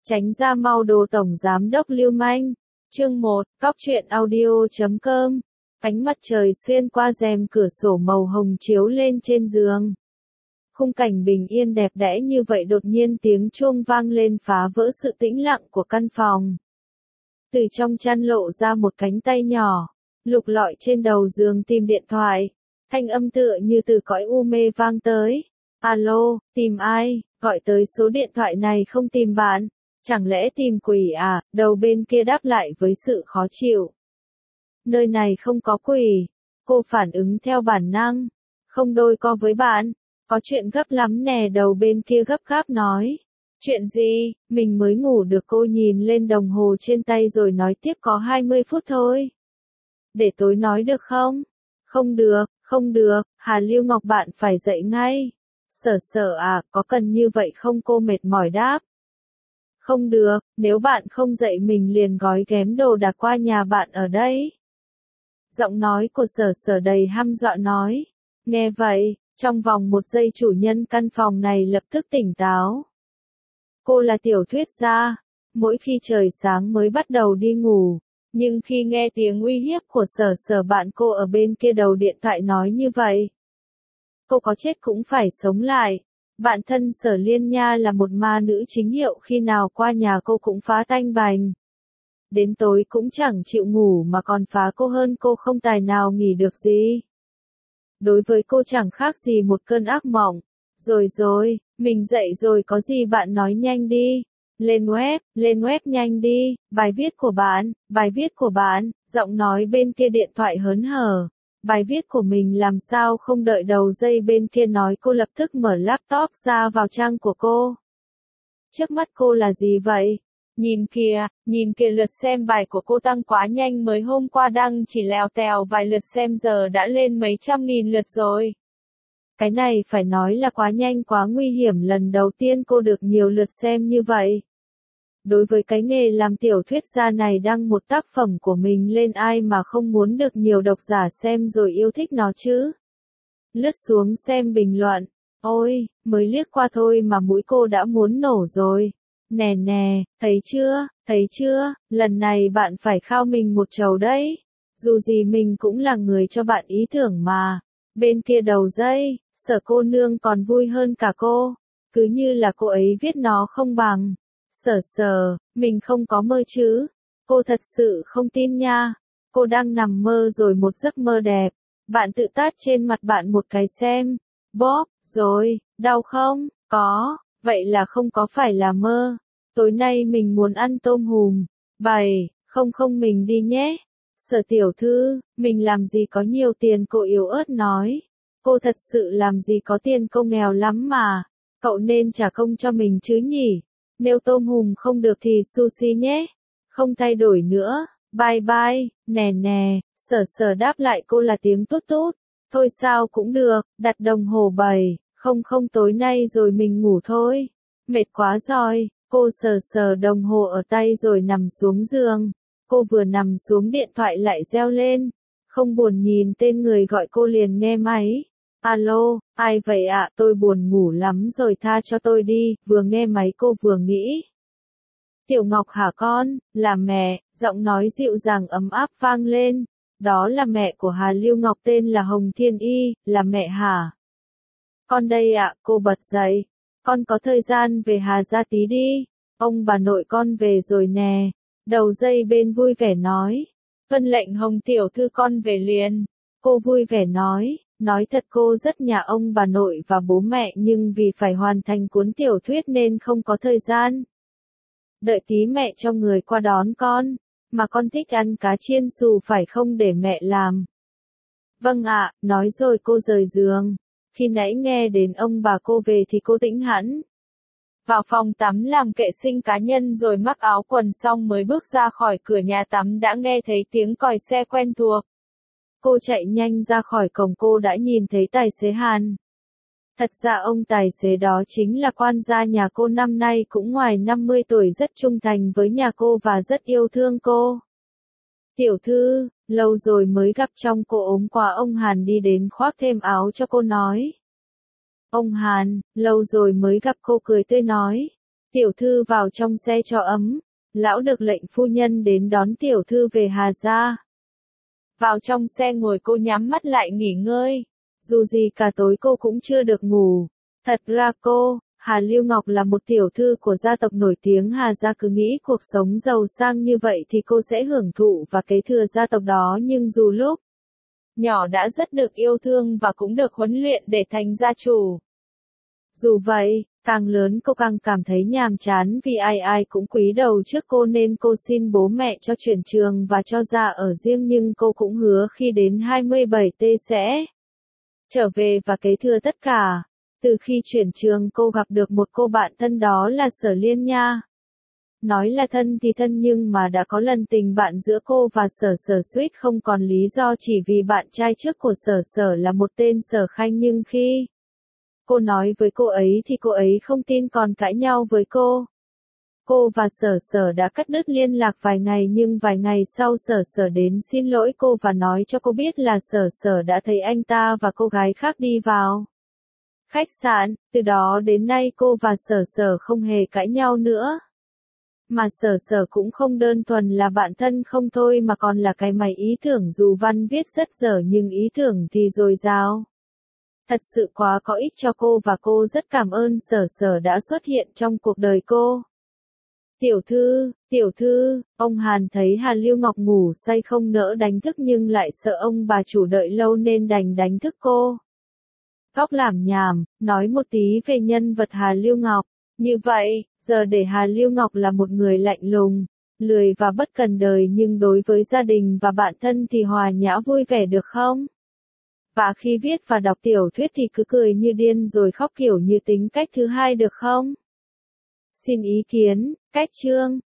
Tránh ra mau đồ tổng giám đốc lưu manh. Chương 1, Cóc truyện audio.com. Ánh mặt trời xuyên qua rèm cửa sổ màu hồng chiếu lên trên giường. Khung cảnh bình yên đẹp đẽ như vậy đột nhiên tiếng chuông vang lên phá vỡ sự tĩnh lặng của căn phòng. Từ trong chăn lộ ra một cánh tay nhỏ, lục lọi trên đầu giường tìm điện thoại. Thanh âm tựa như từ cõi u mê vang tới. Alo, tìm ai? Gọi tới số điện thoại này không tìm bạn. Chẳng lẽ tìm quỷ à? Đầu bên kia đáp lại với sự khó chịu. Nơi này không có quỷ. Cô phản ứng theo bản năng. Không đôi co với bạn. Có chuyện gấp lắm nè, đầu bên kia gấp gáp nói. Chuyện gì? Mình mới ngủ được, cô nhìn lên đồng hồ trên tay rồi nói tiếp, có 20 phút thôi. Để tối nói được không? Không được, Hà Lưu Ngọc bạn phải dậy ngay. Sở à, có cần như vậy không? Cô mệt mỏi đáp. Không được, nếu bạn không dậy mình liền gói ghém đồ đạc qua nhà bạn ở đây. Giọng nói của sở đầy hăm dọa nói. Nghe vậy, trong vòng một giây chủ nhân căn phòng này lập tức tỉnh táo. Cô là Tiểu Thuyết gia, mỗi khi trời sáng mới bắt đầu đi ngủ. Nhưng khi nghe tiếng uy hiếp của sở bạn cô ở bên kia đầu điện thoại nói như vậy, cô có chết cũng phải sống lại. Bạn thân Sở Liên Nha là một ma nữ chính hiệu, khi nào qua nhà cô cũng phá tanh bành. Đến tối cũng chẳng chịu ngủ mà còn phá cô hơn, cô không tài nào nghỉ được gì. Đối với cô chẳng khác gì một cơn ác mộng. Rồi, mình dậy rồi, có gì bạn nói nhanh đi. Lên web nhanh đi, bài viết của bạn, giọng nói bên kia điện thoại hớn hở. Bài viết của mình làm sao không đợi đầu dây bên kia nói, cô lập tức mở laptop ra vào trang của cô. Trước mắt cô là gì vậy? Nhìn kìa lượt xem bài của cô tăng quá nhanh, mới hôm qua đăng chỉ lèo tèo vài lượt xem giờ đã lên mấy trăm nghìn lượt rồi. Cái này phải nói là quá nhanh, quá nguy hiểm, lần đầu tiên cô được nhiều lượt xem như vậy. Đối với cái nghề làm tiểu thuyết gia này, đăng một tác phẩm của mình lên ai mà không muốn được nhiều độc giả xem rồi yêu thích nó chứ. Lướt xuống xem bình luận. Ôi, mới liếc qua thôi mà mũi cô đã muốn nổ rồi. Nè, thấy chưa, lần này bạn phải khao mình một chầu đấy. Dù gì mình cũng là người cho bạn ý tưởng mà. Bên kia đầu dây, Sở cô nương còn vui hơn cả cô. Cứ như là cô ấy viết nó không bằng. Sở, mình không có mơ chứ. Cô thật sự không tin nha. Cô đang nằm mơ rồi, một giấc mơ đẹp. Bạn tự tát trên mặt bạn một cái xem. Bóp, rồi, đau không? Có, vậy là không có phải là mơ. Tối nay mình muốn ăn tôm hùm. Không mình đi nhé. Sở tiểu thư, mình làm gì có nhiều tiền, cô yếu ớt nói. Cô thật sự làm gì có tiền, cô nghèo lắm mà. Cậu nên trả công cho mình chứ nhỉ. Nếu tôm hùm không được thì sushi nhé. Không thay đổi nữa. Bye. Nè. Sở đáp lại cô là tiếng tút tút. Thôi sao cũng được, đặt đồng hồ 7. Không tối nay rồi mình ngủ thôi. Mệt quá rồi. Cô sờ đồng hồ ở tay rồi nằm xuống giường. Cô vừa nằm xuống điện thoại lại reo lên. Không buồn nhìn tên người gọi cô liền nghe máy. Alo, ai vậy ạ? Tôi buồn ngủ lắm rồi, tha cho tôi đi. Vừa nghe máy cô vừa nghĩ. Tiểu Ngọc hả con? Là mẹ. Giọng nói dịu dàng ấm áp vang lên. Đó là mẹ của Hà Lưu Ngọc, tên là Hồng Thiên Y. Là mẹ hả? Con đây ạ. Cô bật dậy. Con có thời gian về Hà gia tí đi. Ông bà nội con về rồi nè. Đầu dây bên vui vẻ nói. Vân lệnh Hồng tiểu thư, con về liền. Cô vui vẻ nói thật cô rất nhà ông bà nội và bố mẹ, nhưng vì phải hoàn thành cuốn tiểu thuyết nên không có thời gian. Đợi tí mẹ cho người qua đón con. Mà con thích ăn cá chiên xù phải không, để mẹ làm. Vâng ạ, nói rồi cô rời giường. Khi nãy nghe đến ông bà cô về thì cô tĩnh hẳn. Vào phòng tắm làm vệ sinh cá nhân rồi mặc áo quần xong mới bước ra khỏi cửa nhà tắm đã nghe thấy tiếng còi xe quen thuộc. Cô chạy nhanh ra khỏi cổng, cô đã nhìn thấy tài xế Hàn. Thật ra ông tài xế đó chính là quan gia nhà cô, năm nay cũng ngoài 50 tuổi, rất trung thành với nhà cô và rất yêu thương cô. Tiểu thư, lâu rồi mới gặp, trong cô ốm quá. Ông Hàn đi đến khoác thêm áo cho cô nói. Ông Hàn, lâu rồi mới gặp, cô cười tươi nói. Tiểu thư vào trong xe cho ấm. Lão được lệnh phu nhân đến đón tiểu thư về Hà gia. Vào trong xe ngồi cô nhắm mắt lại nghỉ ngơi. Dù gì cả tối cô cũng chưa được ngủ. Thật ra cô, Hà Lưu Ngọc là một tiểu thư của gia tộc nổi tiếng Hà gia, cứ nghĩ cuộc sống giàu sang như vậy thì cô sẽ hưởng thụ và kế thừa gia tộc đó, nhưng dù lúc nhỏ đã rất được yêu thương và cũng được huấn luyện để thành gia chủ. Dù vậy, càng lớn cô càng cảm thấy nhàm chán vì ai ai cũng cúi đầu trước cô nên cô xin bố mẹ cho chuyển trường và cho ra ở riêng, nhưng cô cũng hứa khi đến 27T sẽ trở về và kế thừa tất cả. Từ khi chuyển trường cô gặp được một cô bạn thân, đó là Sở Liên Nha. Nói là thân thì thân nhưng mà đã có lần tình bạn giữa cô và Sở Sở suýt không còn lý do chỉ vì bạn trai trước của Sở Sở là một tên Sở Khanh, nhưng khi cô nói với cô ấy thì cô ấy không tin còn cãi nhau với cô. Cô và Sở Sở đã cắt đứt liên lạc vài ngày, nhưng vài ngày sau Sở Sở đến xin lỗi cô và nói cho cô biết là Sở Sở đã thấy anh ta và cô gái khác đi vào khách sạn. Từ đó đến nay cô và Sở Sở không hề cãi nhau nữa. Mà Sở Sở cũng không đơn thuần là bạn thân không thôi mà còn là cái máy ý tưởng, dù văn viết rất dở nhưng ý tưởng thì dồi dào. Thật sự quá có ích cho cô và cô rất cảm ơn Sở Sở đã xuất hiện trong cuộc đời cô. Tiểu thư, ông Hàn thấy Hà Lưu Ngọc ngủ say không nỡ đánh thức nhưng lại sợ ông bà chủ đợi lâu nên đành đánh thức cô. Góc làm nhảm, nói một tí về nhân vật Hà Lưu Ngọc. Như vậy, giờ để Hà Lưu Ngọc là một người lạnh lùng, lười và bất cần đời, nhưng đối với gia đình và bạn thân thì hòa nhã vui vẻ được không? Và khi viết và đọc tiểu thuyết thì cứ cười như điên rồi khóc kiểu như tính cách thứ hai được không? Xin ý kiến, cách chương.